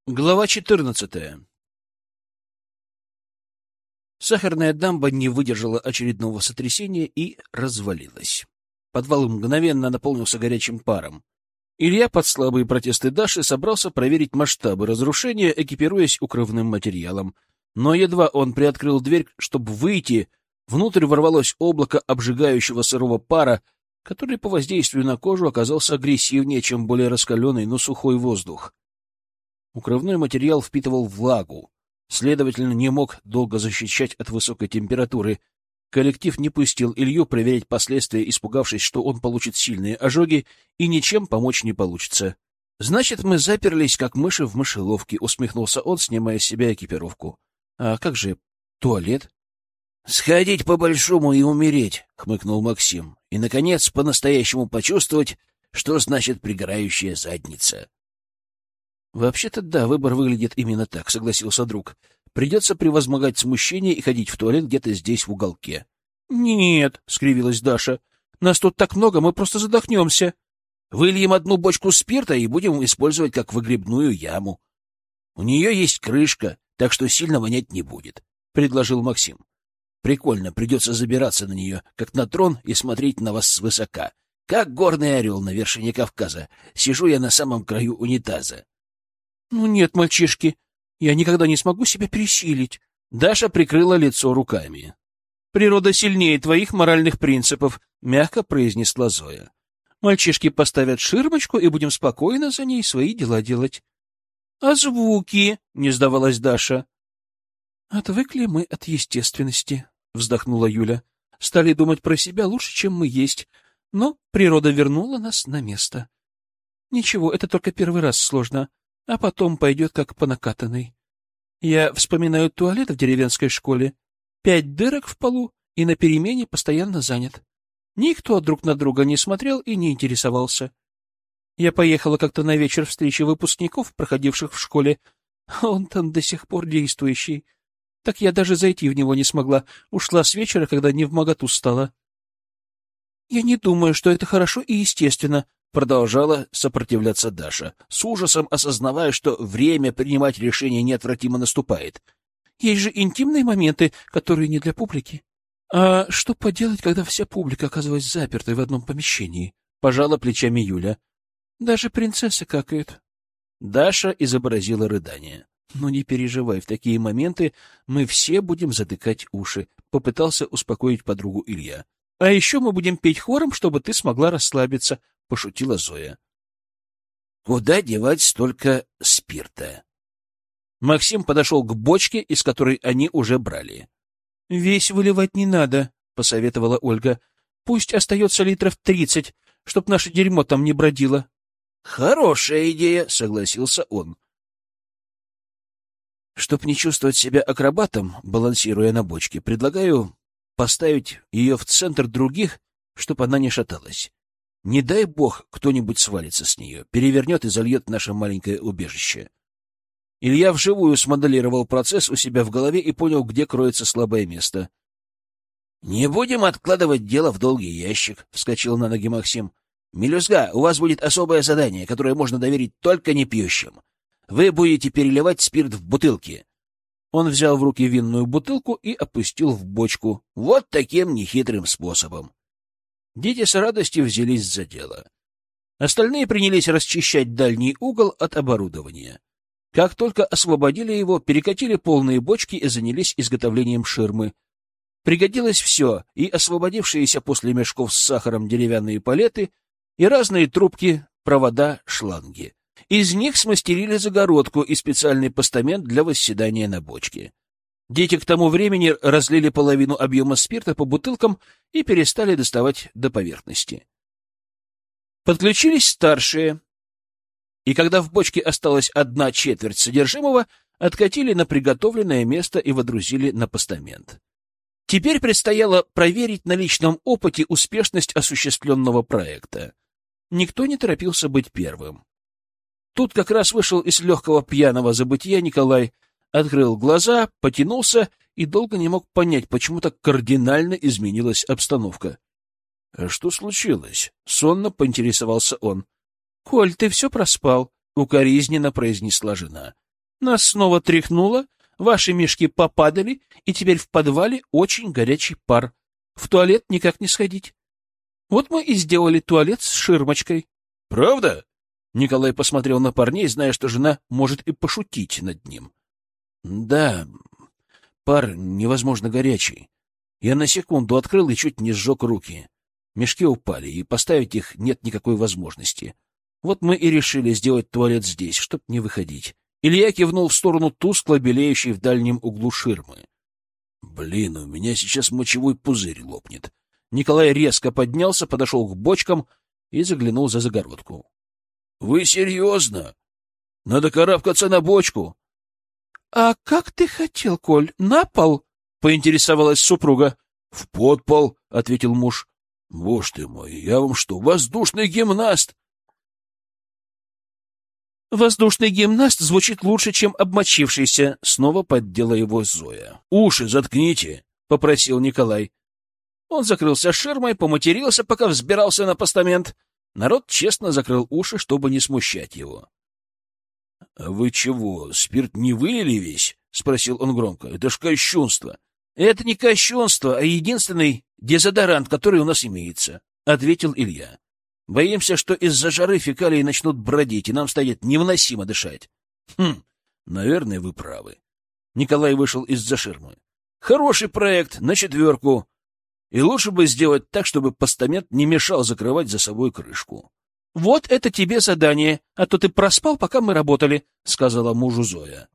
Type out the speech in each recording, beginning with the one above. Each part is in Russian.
Глава 14. Сахарная дамба не выдержала очередного сотрясения и развалилась. Подвал мгновенно наполнился горячим паром. Илья под слабые протесты Даши собрался проверить масштабы разрушения, экипируясь укрывным материалом. Но едва он приоткрыл дверь, чтобы выйти, внутрь ворвалось облако обжигающего сырого пара, который по воздействию на кожу оказался агрессивнее, чем более раскаленный, но сухой воздух. Укрывной материал впитывал влагу, следовательно, не мог долго защищать от высокой температуры. Коллектив не пустил Илью проверять последствия, испугавшись, что он получит сильные ожоги и ничем помочь не получится. — Значит, мы заперлись, как мыши в мышеловке, — усмехнулся он, снимая с себя экипировку. — А как же туалет? — Сходить по-большому и умереть, — хмыкнул Максим, — и, наконец, по-настоящему почувствовать, что значит пригорающая задница. «Вообще-то да, выбор выглядит именно так», — согласился друг. «Придется превозмогать смущение и ходить в туалет где-то здесь, в уголке». «Нет», — скривилась Даша, — «нас тут так много, мы просто задохнемся. Выльем одну бочку спирта и будем использовать как выгребную яму. У нее есть крышка, так что сильно вонять не будет», — предложил Максим. «Прикольно, придется забираться на нее, как на трон, и смотреть на вас свысока. Как горный орел на вершине Кавказа. Сижу я на самом краю унитаза». «Ну нет, мальчишки, я никогда не смогу себя пересилить». Даша прикрыла лицо руками. «Природа сильнее твоих моральных принципов», — мягко произнесла Зоя. «Мальчишки поставят ширмочку, и будем спокойно за ней свои дела делать». «А звуки?» — не сдавалась Даша. «Отвыкли мы от естественности», — вздохнула Юля. «Стали думать про себя лучше, чем мы есть, но природа вернула нас на место. Ничего, это только первый раз сложно, а потом пойдет как по накатанной. Я вспоминаю туалет в деревенской школе. 5 дырок в полу и на перемене постоянно занят. Никто друг на друга не смотрел и не интересовался. Я поехала как-то на вечер встречи выпускников, проходивших в школе, а он там до сих пор действующий. Так я даже зайти в него не смогла, ушла с вечера, когда невмоготу стала. Я не думаю, что это хорошо и естественно, продолжала сопротивляться Даша, с ужасом осознавая, что время принимать решения неотвратимо наступает. Есть же интимные моменты, которые не для публики. А что поделать, когда вся публика оказалась запертой в одном помещении? Пожала плечами Юля. Даже принцесса какает. Даша изобразила рыдание. Ну не переживай, в такие моменты мы все будем затыкать уши, попытался успокоить подругу Илья. А еще мы будем петь хором, чтобы ты смогла расслабиться, — пошутила Зоя. «Куда девать столько спирта?» Максим подошел к бочке, из которой они уже брали. «Весь выливать не надо», — посоветовала Ольга. «Пусть остается литров 30, чтоб наше дерьмо там не бродило». «Хорошая идея», — согласился он. Чтоб не чувствовать себя акробатом, балансируя на бочке, предлагаю поставить ее в центр других, чтоб она не шаталась. Не дай бог, кто-нибудь свалится с нее, перевернет и зальет наше маленькое убежище. Илья вживую смоделировал процесс у себя в голове и понял, где кроется слабое место. — Не будем откладывать дело в долгий ящик, — вскочил на ноги Максим. — Мелюзга, у вас будет особое задание, которое можно доверить только непьющим. Вы будете переливать спирт в бутылки. Он взял в руки винную бутылку и опустил в бочку. Вот таким нехитрым способом. Дети с радостью взялись за дело. Остальные принялись расчищать дальний угол от оборудования. Как только освободили его, перекатили полные бочки и занялись изготовлением ширмы. Пригодилось все, и освободившиеся после мешков с сахаром деревянные палеты, и разные трубки, провода, шланги. Из них смастерили загородку и специальный постамент для восседания на бочке. Дети к тому времени разлили половину объема спирта по бутылкам и перестали доставать до поверхности. Подключились старшие, и когда в бочке осталась 1/4 содержимого, откатили на приготовленное место и водрузили на постамент. Теперь предстояло проверить на личном опыте успешность осуществленного проекта. Никто не торопился быть первым. Тут как раз вышел из легкого пьяного забытия Николай, открыл глаза, потянулся и долго не мог понять, почему так кардинально изменилась обстановка. — А что случилось? — сонно поинтересовался он. — Коль, ты все проспал, — укоризненно произнесла жена. Нас снова тряхнуло, ваши мешки попадали, и теперь в подвале очень горячий пар. В туалет никак не сходить. Вот мы и сделали туалет с ширмочкой. — Правда? Николай посмотрел на парней, зная, что жена может и пошутить над ним. — Да, пар невозможно горячий. Я на секунду открыл и чуть не сжег руки. Мешки упали, и поставить их нет никакой возможности. Вот мы и решили сделать туалет здесь, чтоб не выходить. Илья кивнул в сторону тускло белеющей в дальнем углу ширмы. — Блин, у меня сейчас мочевой пузырь лопнет. Николай резко поднялся, подошел к бочкам и заглянул за загородку. — Вы серьезно? Надо карабкаться на бочку. — А как ты хотел, Коль, на пол? — поинтересовалась супруга. — В подпол, — ответил муж. — Боже ты мой, я вам что, воздушный гимнаст? — Воздушный гимнаст звучит лучше, чем обмочившийся, — снова поддела его Зоя. — Уши заткните, — попросил Николай. Он закрылся ширмой, поматерился, пока взбирался на постамент. Народ честно закрыл уши, чтобы не смущать его. — А вы чего, спирт не вылили весь? — спросил он громко. — Это ж кощунство. — Это не кощунство, а единственный дезодорант, который у нас имеется, — ответил Илья. — Боимся, что из-за жары фекалии начнут бродить, и нам станет невыносимо дышать. — Хм, наверное, вы правы. Николай вышел из-за ширмы. — Хороший проект, на 4. И лучше бы сделать так, чтобы постамент не мешал закрывать за собой крышку. — Вот это тебе задание, а то ты проспал, пока мы работали, — сказала мужу Зоя.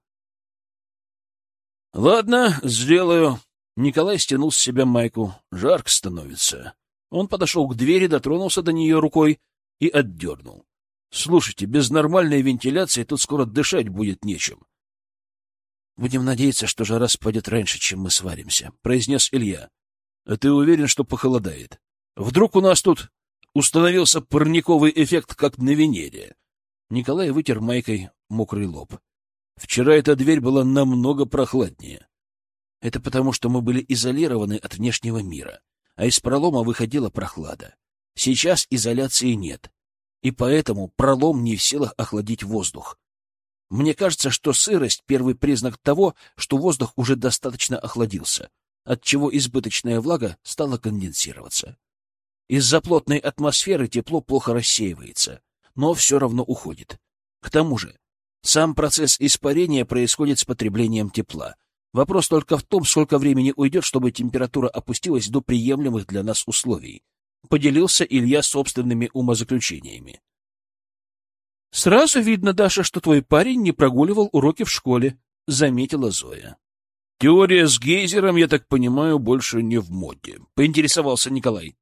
— Ладно, сделаю. Николай стянул с себя майку. Жарко становится. Он подошел к двери, дотронулся до нее рукой и отдернул. — Слушайте, без нормальной вентиляции тут скоро дышать будет нечем. — Будем надеяться, что жара спадет раньше, чем мы сваримся, — произнес Илья. — А ты уверен, что похолодает? Вдруг у нас тут установился парниковый эффект, как на Венере? Николай вытер майкой мокрый лоб. Вчера эта дверь была намного прохладнее. Это потому, что мы были изолированы от внешнего мира, а из пролома выходила прохлада. Сейчас изоляции нет, и поэтому пролом не в силах охладить воздух. Мне кажется, что сырость — первый признак того, что воздух уже достаточно охладился, отчего избыточная влага стала конденсироваться. Из-за плотной атмосферы тепло плохо рассеивается, но все равно уходит. К тому же, сам процесс испарения происходит с потреблением тепла. Вопрос только в том, сколько времени уйдет, чтобы температура опустилась до приемлемых для нас условий. Поделился Илья собственными умозаключениями. — Сразу видно, Даша, что твой парень не прогуливал уроки в школе, — заметила Зоя. — Теория с гейзером, я так понимаю, больше не в моде, — поинтересовался Николай.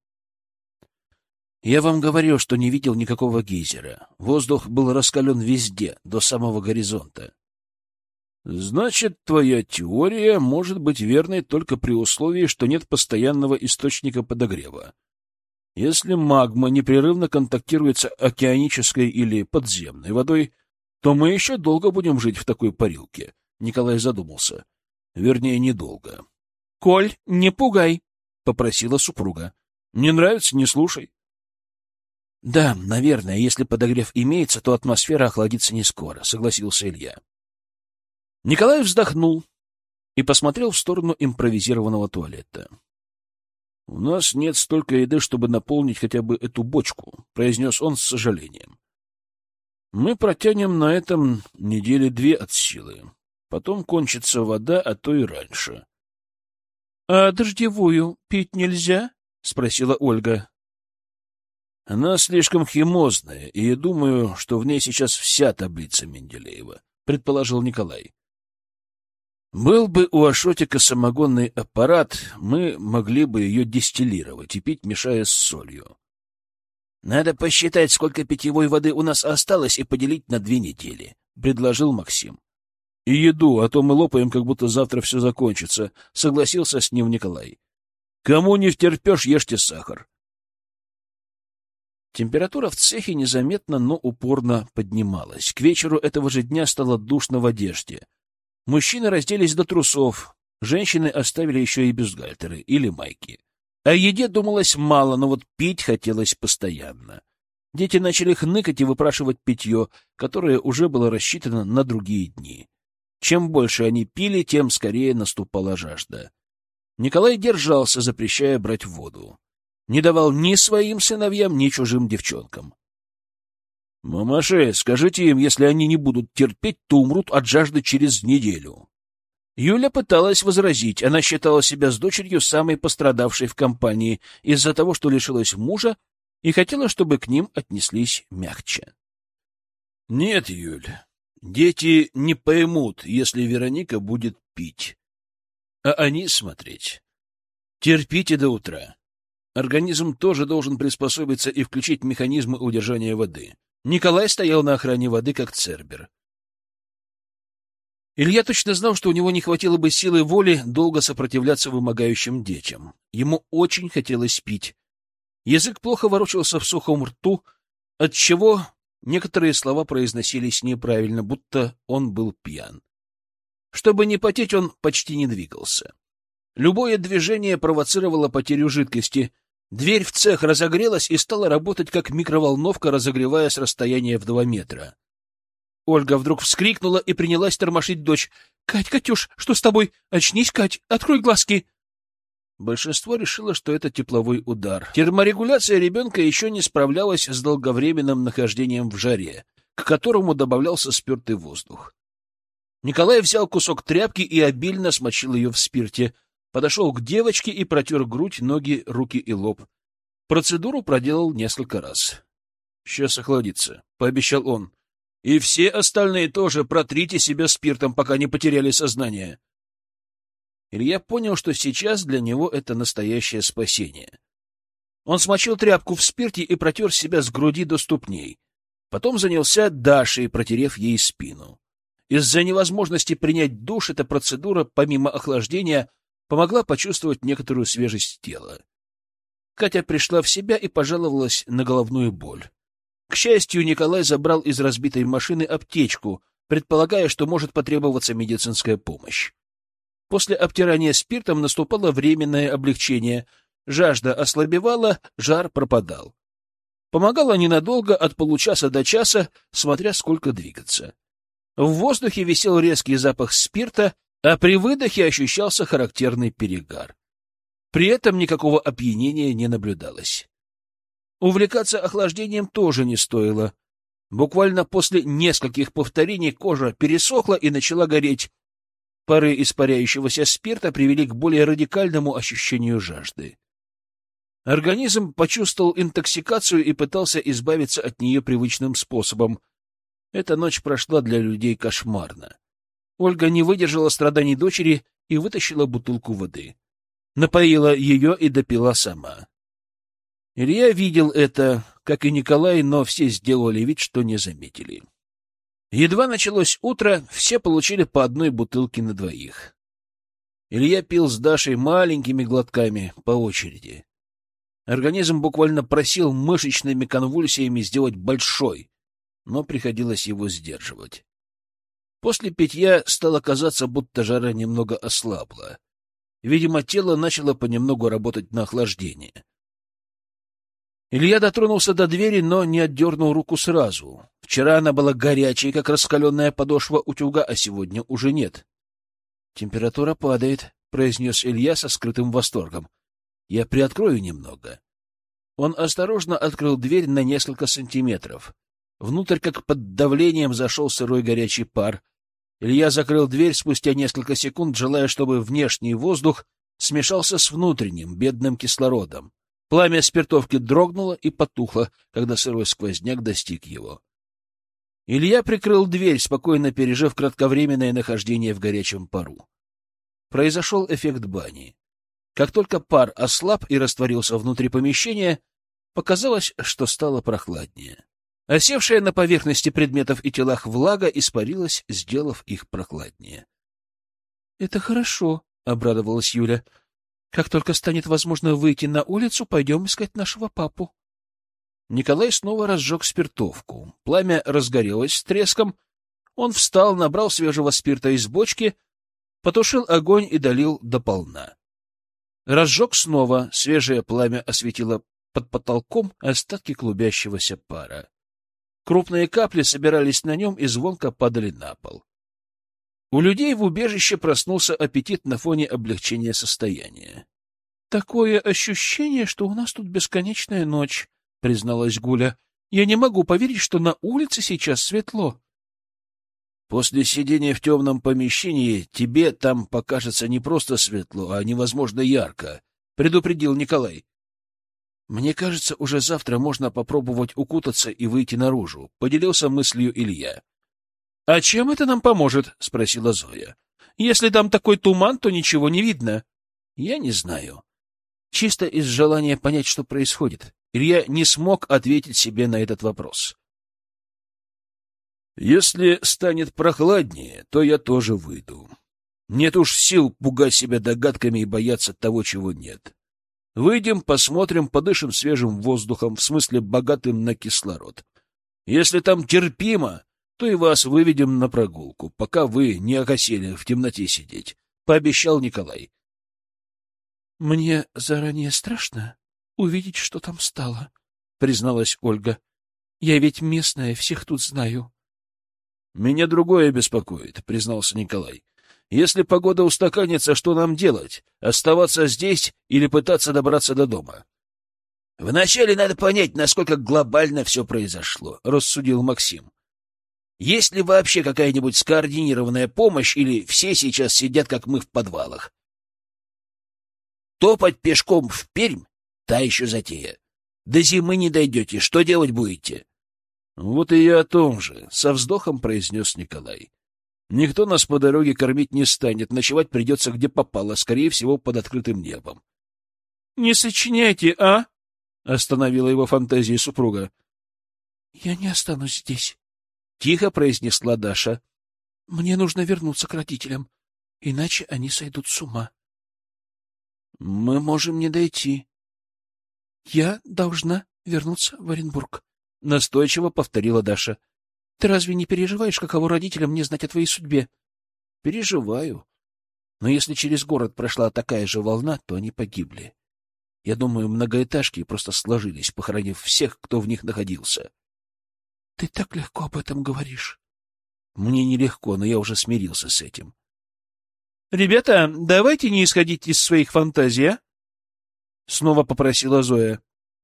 — Я вам говорил, что не видел никакого гейзера. Воздух был раскален везде, до самого горизонта. Значит, твоя теория может быть верной только при условии, что нет постоянного источника подогрева. Если магма непрерывно контактирует с океанической или подземной водой, то мы еще долго будем жить в такой парилке. Николай задумался. Вернее, недолго. — Коль, не пугай, — попросила супруга. — Не нравится — не слушай. — Да, наверное, если подогрев имеется, то атмосфера охладится не скоро, — согласился Илья. Николай вздохнул и посмотрел в сторону импровизированного туалета. — У нас нет столько еды, чтобы наполнить хотя бы эту бочку, — произнес он с сожалением. — Мы протянем на этом 2 недели от силы. Потом кончится вода, а то и раньше. — А дождевую пить нельзя? — спросила Ольга. — Она слишком химозная, и я думаю, что в ней сейчас вся таблица Менделеева, — предположил Николай. Был бы у Ашотика самогонный аппарат, мы могли бы ее дистиллировать и пить, мешая с солью. — Надо посчитать, сколько питьевой воды у нас осталось, и поделить на 2 недели, — предложил Максим. — И еду, а то мы лопаем, как будто завтра все закончится, — согласился с ним Николай. — Кому не втерпешь, ешьте сахар. Температура в цехе незаметно, но упорно поднималась. К вечеру этого же дня стало душно в одежде. Мужчины разделись до трусов, женщины оставили еще и бюстгальтеры или майки. О еде думалось мало, но вот пить хотелось постоянно. Дети начали хныкать и выпрашивать питье, которое уже было рассчитано на другие дни. Чем больше они пили, тем скорее наступала жажда. Николай держался, запрещая брать воду. Не давал ни своим сыновьям, ни чужим девчонкам. — Мамаши, скажите им, если они не будут терпеть, то умрут от жажды через неделю. Юля пыталась возразить. Она считала себя с дочерью самой пострадавшей в компании из-за того, что лишилась мужа, и хотела, чтобы к ним отнеслись мягче. — Нет, Юль, дети не поймут, если Вероника будет пить, а они смотреть. Терпите до утра. Организм тоже должен приспособиться и включить механизмы удержания воды. Николай стоял на охране воды, как цербер. Илья точно знал, что у него не хватило бы силы воли долго сопротивляться вымогающим детям. Ему очень хотелось пить. Язык плохо ворочался в сухом рту, отчего некоторые слова произносились неправильно, будто он был пьян. Чтобы не потеть, он почти не двигался. Любое движение провоцировало потерю жидкости. Дверь в цех разогрелась и стала работать как микроволновка, разогревая с расстояния в 2 метра. Ольга вдруг вскрикнула и принялась тормошить дочь. — Кать, Катюш, что с тобой? Очнись, Кать, открой глазки! Большинство решило, что это тепловой удар. Терморегуляция ребенка еще не справлялась с долговременным нахождением в жаре, к которому добавлялся спертый воздух. Николай взял кусок тряпки и обильно смочил ее в спирте, подошел к девочке и протер грудь, ноги, руки и лоб. Процедуру проделал несколько раз. — Сейчас охладится, — пообещал он. — И все остальные тоже протрите себя спиртом, пока не потеряли сознание. Илья понял, что сейчас для него это настоящее спасение. Он смочил тряпку в спирте и протер себя с груди до ступней. Потом занялся Дашей, протерев ей спину. Из-за невозможности принять душ эта процедура, помимо охлаждения, помогла почувствовать некоторую свежесть тела. Катя пришла в себя и пожаловалась на головную боль. К счастью, Николай забрал из разбитой машины аптечку, предполагая, что может потребоваться медицинская помощь. После обтирания спиртом наступало временное облегчение. Жажда ослабевала, жар пропадал. Помогало ненадолго, от получаса до часа, смотря сколько двигаться. В воздухе висел резкий запах спирта, а при выдохе ощущался характерный перегар. При этом никакого опьянения не наблюдалось. Увлекаться охлаждением тоже не стоило. Буквально после нескольких повторений кожа пересохла и начала гореть. Пары испаряющегося спирта привели к более радикальному ощущению жажды. Организм почувствовал интоксикацию и пытался избавиться от нее привычным способом. Эта ночь прошла для людей кошмарно. Ольга не выдержала страданий дочери и вытащила бутылку воды. Напоила ее и допила сама. Илья видел это, как и Николай, но все сделали вид, что не заметили. Едва началось утро, все получили по одной бутылке на двоих. Илья пил с Дашей маленькими глотками по очереди. Организм буквально просил мышечными конвульсиями сделать большой, но приходилось его сдерживать. После питья стало казаться, будто жара немного ослабла. Видимо, тело начало понемногу работать на охлаждение. Илья дотронулся до двери, но не отдернул руку сразу. Вчера она была горячей, как раскаленная подошва утюга, а сегодня уже нет. — Температура падает, — произнес Илья со скрытым восторгом. — Я приоткрою немного. Он осторожно открыл дверь на несколько сантиметров. Внутрь, как под давлением, зашел сырой горячий пар. Илья закрыл дверь спустя несколько секунд, желая, чтобы внешний воздух смешался с внутренним, бедным кислородом. Пламя спиртовки дрогнуло и потухло, когда сырой сквозняк достиг его. Илья прикрыл дверь, спокойно пережив кратковременное нахождение в горячем пару. Произошел эффект бани. Как только пар ослаб и растворился внутри помещения, показалось, что стало прохладнее. Осевшая на поверхности предметов и телах влага испарилась, сделав их прохладнее. — Это хорошо, — обрадовалась Юля. — Как только станет возможно выйти на улицу, пойдем искать нашего папу. Николай снова разжег спиртовку. Пламя разгорелось с треском. Он встал, набрал свежего спирта из бочки, потушил огонь и долил дополна. Разжег снова, свежее пламя осветило под потолком остатки клубящегося пара. Крупные капли собирались на нем и звонко падали на пол. У людей в убежище проснулся аппетит на фоне облегчения состояния. — Такое ощущение, что у нас тут бесконечная ночь, — призналась Гуля. — Я не могу поверить, что на улице сейчас светло. — После сидения в темном помещении тебе там покажется не просто светло, а невозможно ярко, — предупредил Николай. — Мне кажется, уже завтра можно попробовать укутаться и выйти наружу, — поделился мыслью Илья. — А чем это нам поможет? — спросила Зоя. — Если там такой туман, то ничего не видно. — Я не знаю. Чисто из желания понять, что происходит, Илья не смог ответить себе на этот вопрос. «Если станет прохладнее, то я тоже выйду. Нет уж сил пугать себя догадками и бояться того, чего нет. Выйдем, посмотрим, подышим свежим воздухом, в смысле богатым на кислород. Если там терпимо, то и вас выведем на прогулку, пока вы не окосели в темноте сидеть», — пообещал Николай. — Мне заранее страшно увидеть, что там стало, — призналась Ольга. — Я ведь местная, всех тут знаю. — Меня другое беспокоит, — признался Николай. — Если погода устаканится, что нам делать? Оставаться здесь или пытаться добраться до дома? — Вначале надо понять, насколько глобально все произошло, — рассудил Максим. — Есть ли вообще какая-нибудь скоординированная помощь, или все сейчас сидят, как мы в подвалах? Топать пешком в Пермь — та еще затея. До зимы не дойдете, что делать будете? — Вот и я о том же, — со вздохом произнес Николай. — Никто нас по дороге кормить не станет, ночевать придется где попало, скорее всего, под открытым небом. — Не сочиняйте, а? — остановила его фантазии супруга. — Я не останусь здесь, — тихо произнесла Даша. — Мне нужно вернуться к родителям, иначе они сойдут с ума. — Мы можем не дойти. — Я должна вернуться в Оренбург, — настойчиво повторила Даша. — Ты разве не переживаешь, каково родителям не знать о твоей судьбе? — Переживаю. Но если через город прошла такая же волна, то они погибли. Я думаю, многоэтажки просто сложились, похоронив всех, кто в них находился. — Ты так легко об этом говоришь. — Мне нелегко, но я уже смирился с этим. — Ребята, давайте не исходить из своих фантазий, а? — снова попросила Зоя.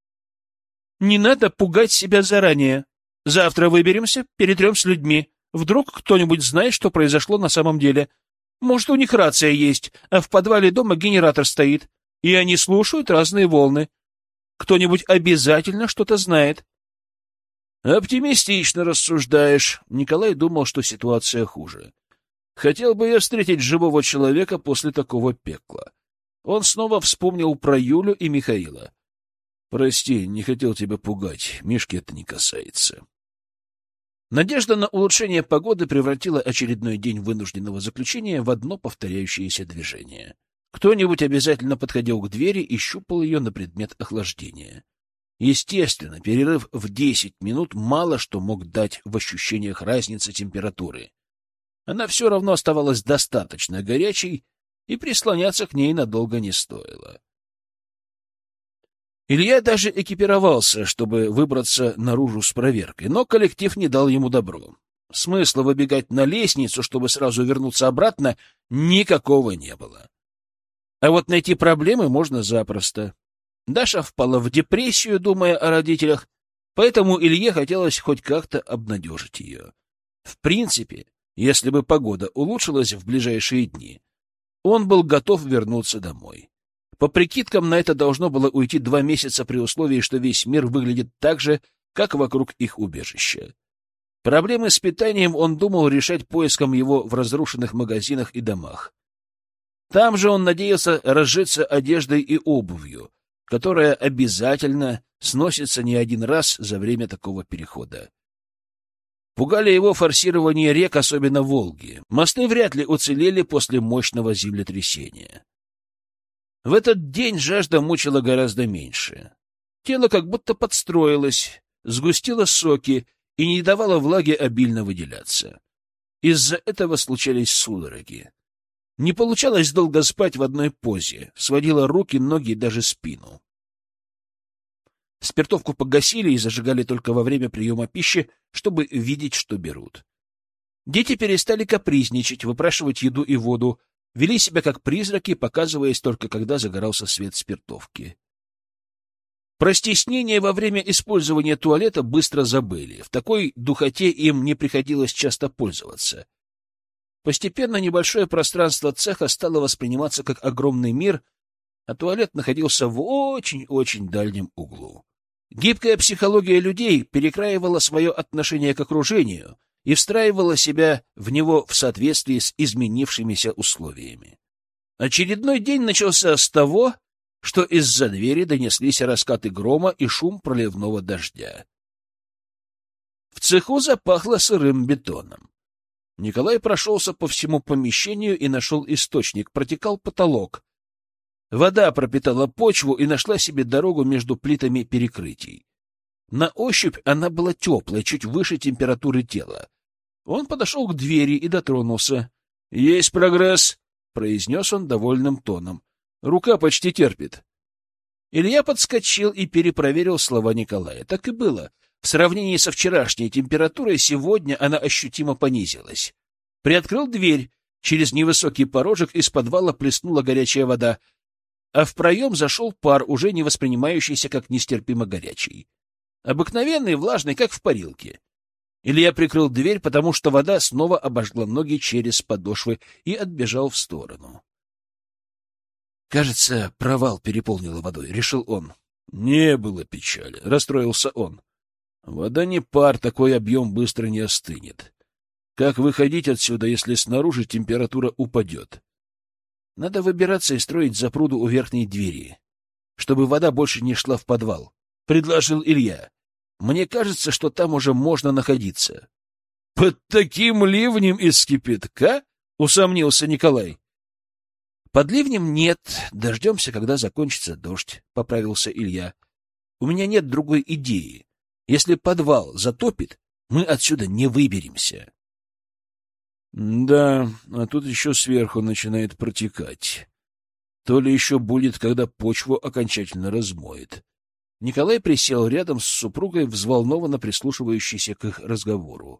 — Не надо пугать себя заранее. Завтра выберемся, перетрем с людьми. Вдруг кто-нибудь знает, что произошло на самом деле. Может, у них рация есть, а в подвале дома генератор стоит, и они слушают разные волны. Кто-нибудь обязательно что-то знает. — Оптимистично рассуждаешь. Николай думал, что ситуация хуже. Хотел бы я встретить живого человека после такого пекла. Он снова вспомнил про Юлю и Михаила. Прости, не хотел тебя пугать. Мишки это не касается. Надежда на улучшение погоды превратила очередной день вынужденного заключения в одно повторяющееся движение. Кто-нибудь обязательно подходил к двери и щупал ее на предмет охлаждения. Естественно, перерыв в 10 минут мало что мог дать в ощущениях разницы температуры. Она все равно оставалась достаточно горячей, и прислоняться к ней надолго не стоило. Илья даже экипировался, чтобы выбраться наружу с проверкой, но коллектив не дал ему добро. Смысла выбегать на лестницу, чтобы сразу вернуться обратно, никакого не было. А вот найти проблемы можно запросто. Даша впала в депрессию, думая о родителях, поэтому Илье хотелось хоть как-то обнадежить ее. В принципе, если бы погода улучшилась в ближайшие дни, он был готов вернуться домой. По прикидкам, на это должно было уйти 2 месяца при условии, что весь мир выглядит так же, как вокруг их убежища. Проблемы с питанием он думал решать поиском его в разрушенных магазинах и домах. Там же он надеялся разжиться одеждой и обувью, которая обязательно сносится не один раз за время такого перехода. Пугали его форсирование рек, особенно Волги. Мосты вряд ли уцелели после мощного землетрясения. В этот день жажда мучила гораздо меньше. Тело как будто подстроилось, сгустило соки и не давало влаге обильно выделяться. Из-за этого случались судороги. Не получалось долго спать в одной позе, сводило руки, ноги и даже спину. Спиртовку погасили и зажигали только во время приема пищи, чтобы видеть, что берут. Дети перестали капризничать, выпрашивать еду и воду, вели себя как призраки, показываясь только когда загорался свет спиртовки. Про стеснение во время использования туалета быстро забыли. В такой духоте им не приходилось часто пользоваться. Постепенно небольшое пространство цеха стало восприниматься как огромный мир, а туалет находился в очень-очень дальнем углу. Гибкая психология людей перекраивала свое отношение к окружению и встраивала себя в него в соответствии с изменившимися условиями. Очередной день начался с того, что из-за двери донеслись раскаты грома и шум проливного дождя. В цеху запахло сырым бетоном. Николай прошелся по всему помещению и нашел источник, протекал потолок. Вода пропитала почву и нашла себе дорогу между плитами перекрытий. На ощупь она была теплая, чуть выше температуры тела. Он подошел к двери и дотронулся. — Есть прогресс, — произнес он довольным тоном. — Рука почти терпит. Илья подскочил и перепроверил слова Николая. Так и было. В сравнении со вчерашней температурой сегодня она ощутимо понизилась. Приоткрыл дверь. Через невысокий порожек из подвала плеснула горячая вода, а в проем зашел пар, уже не воспринимающийся как нестерпимо горячий. Обыкновенный, влажный, как в парилке. Илья прикрыл дверь, потому что вода снова обожгла ноги через подошвы, и отбежал в сторону. Кажется, провал переполнила водой, — решил он. Не было печали, — расстроился он. Вода не пар, такой объем быстро не остынет. Как выходить отсюда, если снаружи температура упадет? Надо выбираться и строить запруду у верхней двери, чтобы вода больше не шла в подвал, — предложил Илья. Мне кажется, что там уже можно находиться. — Под таким ливнем из кипятка? — усомнился Николай. — Под ливнем нет. Дождемся, когда закончится дождь, — поправился Илья. — У меня нет другой идеи. Если подвал затопит, мы отсюда не выберемся. — Да, а тут еще сверху начинает протекать. То ли еще будет, когда почву окончательно размоет. Николай присел рядом с супругой, взволнованно прислушивающейся к их разговору.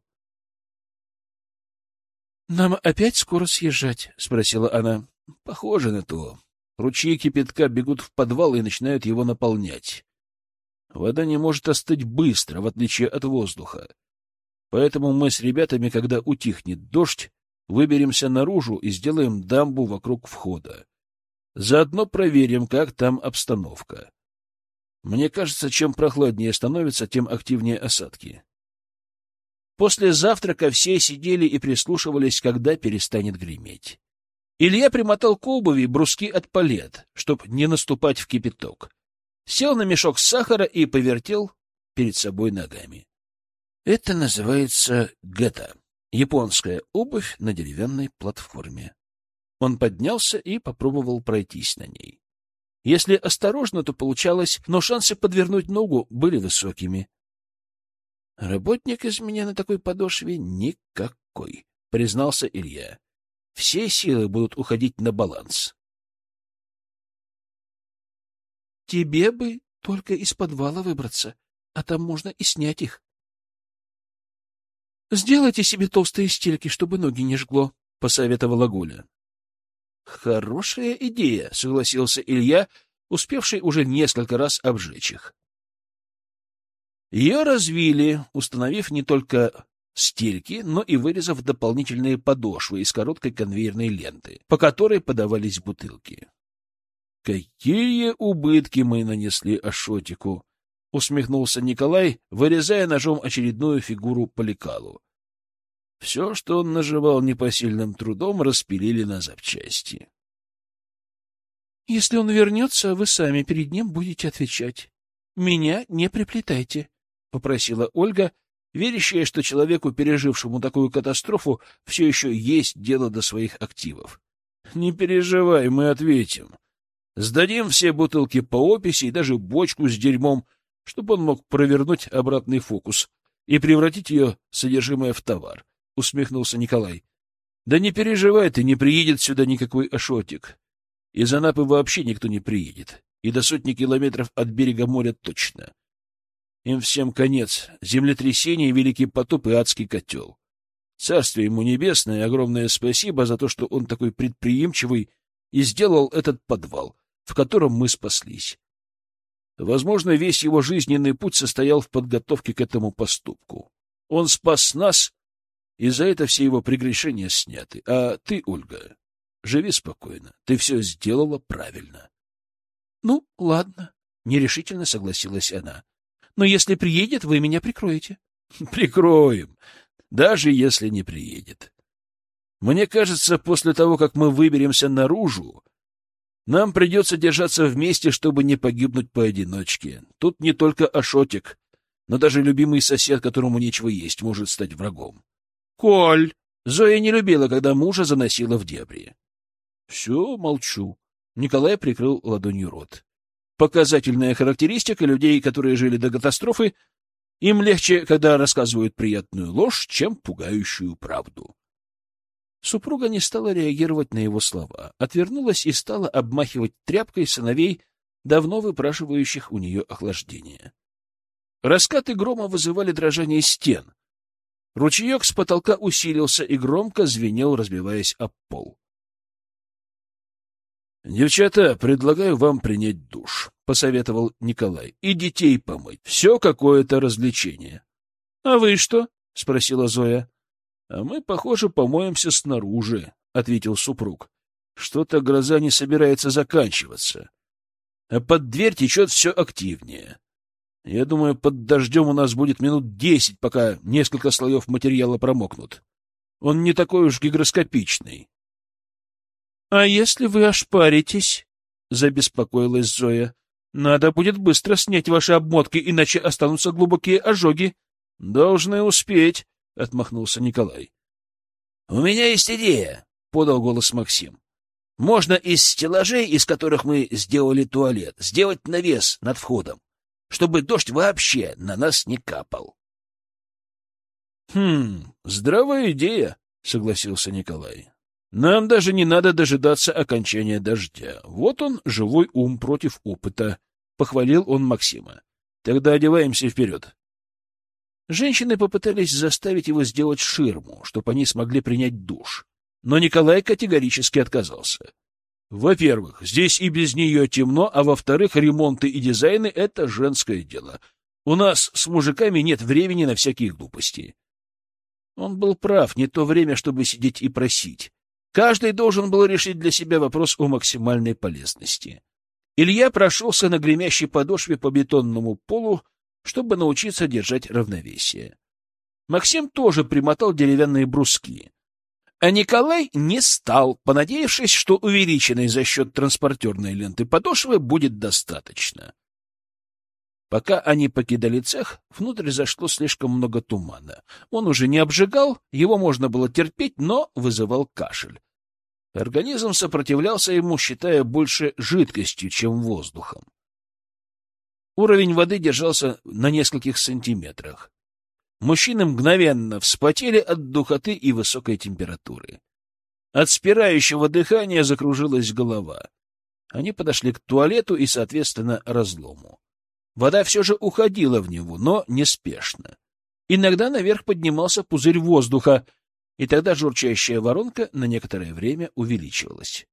— Нам опять скоро съезжать? — спросила она. — Похоже на то. Ручьи кипятка бегут в подвал и начинают его наполнять. Вода не может остыть быстро, в отличие от воздуха. Поэтому мы с ребятами, когда утихнет дождь, выберемся наружу и сделаем дамбу вокруг входа. Заодно проверим, как там обстановка. Мне кажется, чем прохладнее становится, тем активнее осадки. После завтрака все сидели и прислушивались, когда перестанет греметь. Илья примотал к обуви бруски от палет, чтоб не наступать в кипяток. Сел на мешок сахара и повертел перед собой ногами. Это называется гета, японская обувь на деревянной платформе. Он поднялся и попробовал пройтись на ней. Если осторожно, то получалось, но шансы подвернуть ногу были высокими. — Работник из меня на такой подошве никакой, — признался Илья. — Все силы будут уходить на баланс. — Тебе бы только из подвала выбраться, а там можно и снять их. — Сделайте себе толстые стельки, чтобы ноги не жгло, — посоветовала Гуля. — Хорошая идея, — согласился Илья, успевший уже несколько раз обжечь их. Ее развили, установив не только стельки, но и вырезав дополнительные подошвы из короткой конвейерной ленты, по которой подавались бутылки. — Какие убытки мы нанесли Ашотику! — усмехнулся Николай, вырезая ножом очередную фигуру по лекалу. Все, что он наживал непосильным трудом, распилили на запчасти. — Если он вернется, вы сами перед ним будете отвечать. Меня не приплетайте, — попросила Ольга, верящая, что человеку, пережившему такую катастрофу, все еще есть дело до своих активов. — Не переживай, мы ответим. Сдадим все бутылки по описи и даже бочку с дерьмом, чтобы он мог провернуть обратный фокус и превратить ее содержимое в товар, — усмехнулся Николай. — Да не переживай ты, не приедет сюда никакой Ашотик. Из Анапы вообще никто не приедет, и до 100 километров от берега моря точно. Им всем конец, землетрясение, великий потоп и адский котел. Царствие ему небесное, огромное спасибо за то, что он такой предприимчивый и сделал этот подвал, в котором мы спаслись. Возможно, весь его жизненный путь состоял в подготовке к этому поступку. Он спас нас, и за это все его прегрешения сняты. А ты, Ольга, живи спокойно. Ты все сделала правильно. — Ну, ладно, — нерешительно согласилась она. — Но если приедет, вы меня прикроете. — Прикроем, даже если не приедет. Мне кажется, после того, как мы выберемся наружу, нам придется держаться вместе, чтобы не погибнуть поодиночке. Тут не только Ашотик, но даже любимый сосед, которому нечего есть, может стать врагом. — Коль! Зоя не любила, когда мужа заносила в дебри. — Все, молчу. Николай прикрыл ладонью рот. Показательная характеристика людей, которые жили до катастрофы. Им легче, когда рассказывают приятную ложь, чем пугающую правду. Супруга не стала реагировать на его слова, отвернулась и стала обмахивать тряпкой сыновей, давно выпрашивающих у нее охлаждения. Раскаты грома вызывали дрожание стен. Ручеек с потолка усилился и громко звенел, разбиваясь об пол. — Девчата, предлагаю вам принять душ, — посоветовал Николай, — и детей помыть. Все какое-то развлечение. — А вы что? — спросила Зоя. — А мы, похоже, помоемся снаружи, — ответил супруг. — Что-то гроза не собирается заканчиваться. А под дверь течет все активнее. Я думаю, под дождем у нас будет минут 10, пока несколько слоев материала промокнут. Он не такой уж гигроскопичный. — А если вы ошпаритесь? — забеспокоилась Зоя. — Надо будет быстро снять ваши обмотки, иначе останутся глубокие ожоги. — Должны успеть, — отмахнулся Николай. — У меня есть идея, — подал голос Максим. — Можно из стеллажей, из которых мы сделали туалет, сделать навес над входом, чтобы дождь вообще на нас не капал. — Здравая идея, — согласился Николай. — Нам даже не надо дожидаться окончания дождя. Вот он, живой ум против опыта, — похвалил он Максима. — Тогда одеваемся вперед. Женщины попытались заставить его сделать ширму, чтобы они смогли принять душ. Но Николай категорически отказался. Во-первых, здесь и без нее темно, а во-вторых, ремонты и дизайны — это женское дело. У нас с мужиками нет времени на всякие глупости. Он был прав, не то время, чтобы сидеть и просить. Каждый должен был решить для себя вопрос о максимальной полезности. Илья прошелся на гремящей подошве по бетонному полу, чтобы научиться держать равновесие. Максим тоже примотал деревянные бруски. А Николай не стал, понадеявшись, что увеличенной за счет транспортерной ленты подошвы будет достаточно. Пока они покидали цех, внутрь зашло слишком много тумана. Он уже не обжигал, его можно было терпеть, но вызывал кашель. Организм сопротивлялся ему, считая больше жидкостью, чем воздухом. Уровень воды держался на нескольких сантиметрах. Мужчины мгновенно вспотели от духоты и высокой температуры. От спирающего дыхания закружилась голова. Они подошли к туалету и, соответственно, разлому. Вода все же уходила в него, но неспешно. Иногда наверх поднимался пузырь воздуха, и тогда журчащая воронка на некоторое время увеличивалась.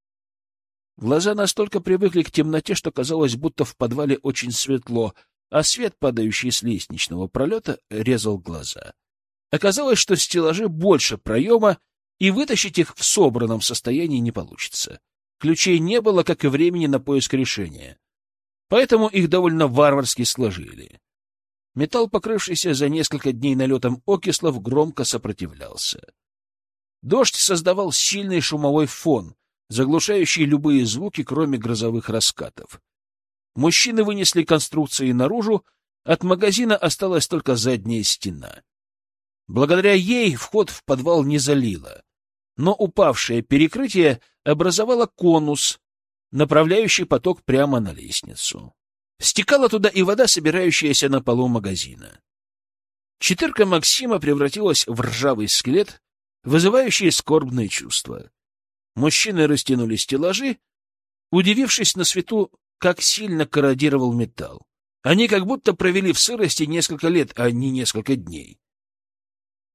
Глаза настолько привыкли к темноте, что казалось, будто в подвале очень светло, а свет, падающий с лестничного пролета, резал глаза. Оказалось, что стеллажи больше проема, и вытащить их в собранном состоянии не получится. Ключей не было, как и времени на поиск решения. Поэтому их довольно варварски сложили. Металл, покрывшийся за несколько дней налетом окислов, громко сопротивлялся. Дождь создавал сильный шумовой фон, заглушающий любые звуки, кроме грозовых раскатов. Мужчины вынесли конструкции наружу, от магазина осталась только задняя стена. Благодаря ей вход в подвал не залило, но упавшее перекрытие образовало конус, направляющий поток прямо на лестницу. Стекала туда и вода, собирающаяся на полу магазина. Четырка Максима превратилась в ржавый скелет, вызывающий скорбные чувства. Мужчины растянули стеллажи, удивившись на свету, как сильно корродировал металл. Они как будто провели в сырости несколько лет, а не несколько дней.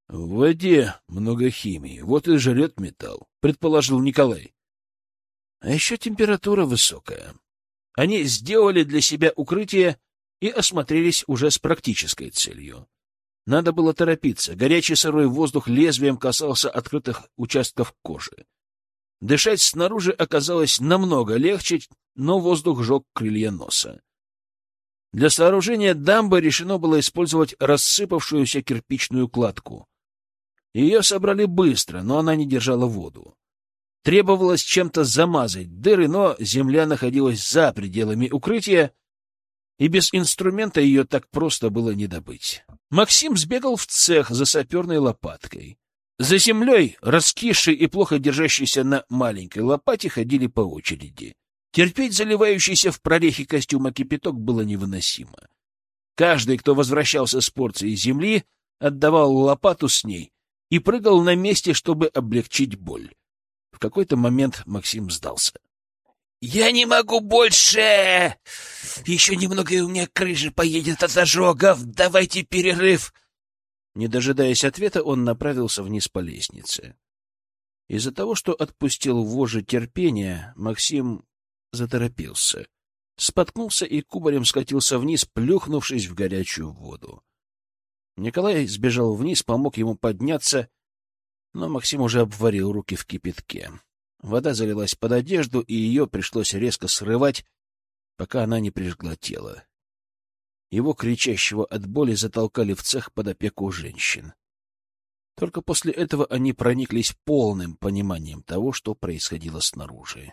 — В воде много химии, вот и жрет металл, — предположил Николай. — А еще температура высокая. Они сделали для себя укрытие и осмотрелись уже с практической целью. Надо было торопиться. Горячий сырой воздух лезвием касался открытых участков кожи. Дышать снаружи оказалось намного легче, но воздух жег крылья носа. Для сооружения дамбы решено было использовать рассыпавшуюся кирпичную кладку. Ее собрали быстро, но она не держала воду. Требовалось чем-то замазать дыры, но земля находилась за пределами укрытия, и без инструмента ее так просто было не добыть. Максим сбегал в цех за саперной лопаткой. За землей, раскисшей и плохо держащейся на маленькой лопате, ходили по очереди. Терпеть заливающийся в прорехи костюма кипяток было невыносимо. Каждый, кто возвращался с порцией земли, отдавал лопату с ней и прыгал на месте, чтобы облегчить боль. В какой-то момент Максим сдался. — Я не могу больше! Еще немного, и у меня крыша поедет от ожогов! Давайте перерыв! Не дожидаясь ответа, он направился вниз по лестнице. Из-за того, что отпустил вожжи терпения, Максим заторопился, споткнулся и кубарем скатился вниз, плюхнувшись в горячую воду. Николай сбежал вниз, помог ему подняться, но Максим уже обварил руки в кипятке. Вода залилась под одежду, и ее пришлось резко срывать, пока она не прижгла тело. Его, кричащего от боли, затолкали в цех под опеку женщин. Только после этого они прониклись полным пониманием того, что происходило снаружи.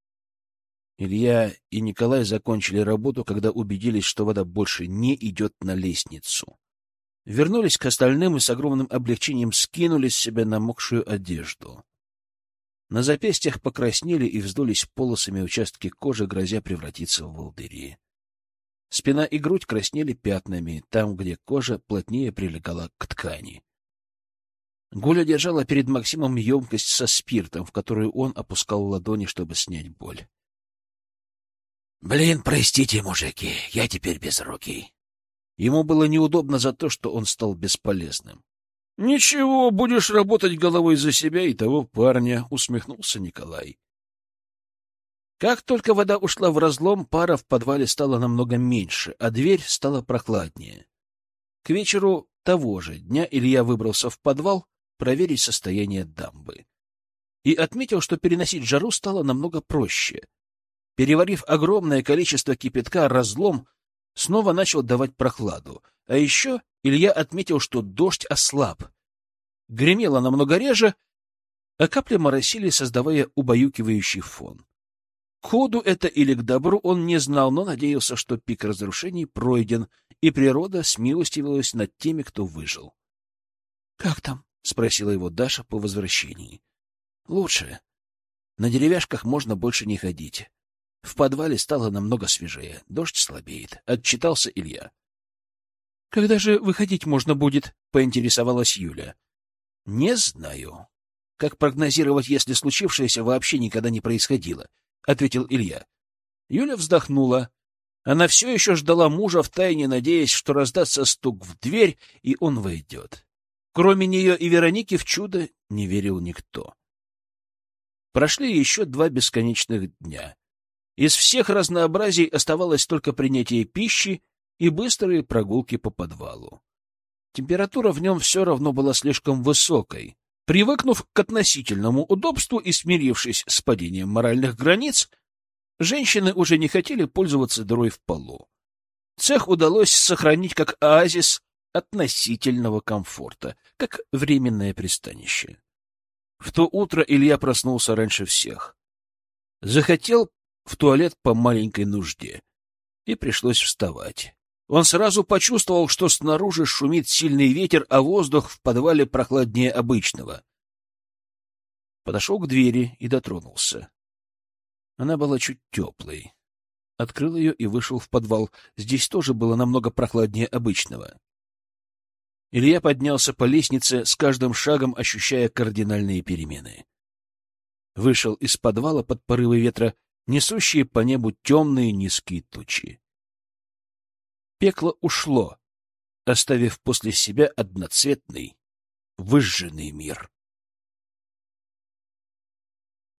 Илья и Николай закончили работу, когда убедились, что вода больше не идет на лестницу. Вернулись к остальным и с огромным облегчением скинули с себя намокшую одежду. На запястьях покраснели и вздулись полосами участки кожи, грозя превратиться в волдыри. Спина и грудь краснели пятнами, там, где кожа плотнее прилегала к ткани. Гуля держала перед Максимом емкость со спиртом, в которую он опускал ладони, чтобы снять боль. — Блин, простите, мужики, я теперь безрукий. Ему было неудобно за то, что он стал бесполезным. — Ничего, будешь работать головой за себя и того парня, — усмехнулся Николай. Как только вода ушла в разлом, пара в подвале стала намного меньше, а дверь стала прохладнее. К вечеру того же дня Илья выбрался в подвал проверить состояние дамбы. И отметил, что переносить жару стало намного проще. Переварив огромное количество кипятка, разлом снова начал давать прохладу. А еще Илья отметил, что дождь ослаб. Гремело намного реже, а капли моросили, создавая убаюкивающий фон. К ходу это или к добру он не знал, но надеялся, что пик разрушений пройден, и природа смилостивилась над теми, кто выжил. — Как там? — спросила его Даша по возвращении. — Лучше. На деревяшках можно больше не ходить. В подвале стало намного свежее, дождь слабеет, — отчитался Илья. — Когда же выходить можно будет? — поинтересовалась Юля. — Не знаю. Как прогнозировать, если случившееся вообще никогда не происходило? — ответил Илья. Юля вздохнула. Она все еще ждала мужа, втайне надеясь, что раздастся стук в дверь, и он войдет. Кроме нее и Вероники в чудо не верил никто. Прошли еще 2 бесконечных дня. Из всех разнообразий оставалось только принятие пищи и быстрые прогулки по подвалу. Температура в нем все равно была слишком высокой. Привыкнув к относительному удобству и смирившись с падением моральных границ, женщины уже не хотели пользоваться дырой в полу. Цех удалось сохранить как оазис относительного комфорта, как временное пристанище. В то утро Илья проснулся раньше всех. Захотел в туалет по маленькой нужде, и пришлось вставать. Он сразу почувствовал, что снаружи шумит сильный ветер, а воздух в подвале прохладнее обычного. Подошел к двери и дотронулся. Она была чуть теплой. Открыл ее и вышел в подвал. Здесь тоже было намного прохладнее обычного. Илья поднялся по лестнице, с каждым шагом ощущая кардинальные перемены. Вышел из подвала под порывы ветра, несущие по небу темные низкие тучи. Пекло ушло, оставив после себя одноцветный, выжженный мир.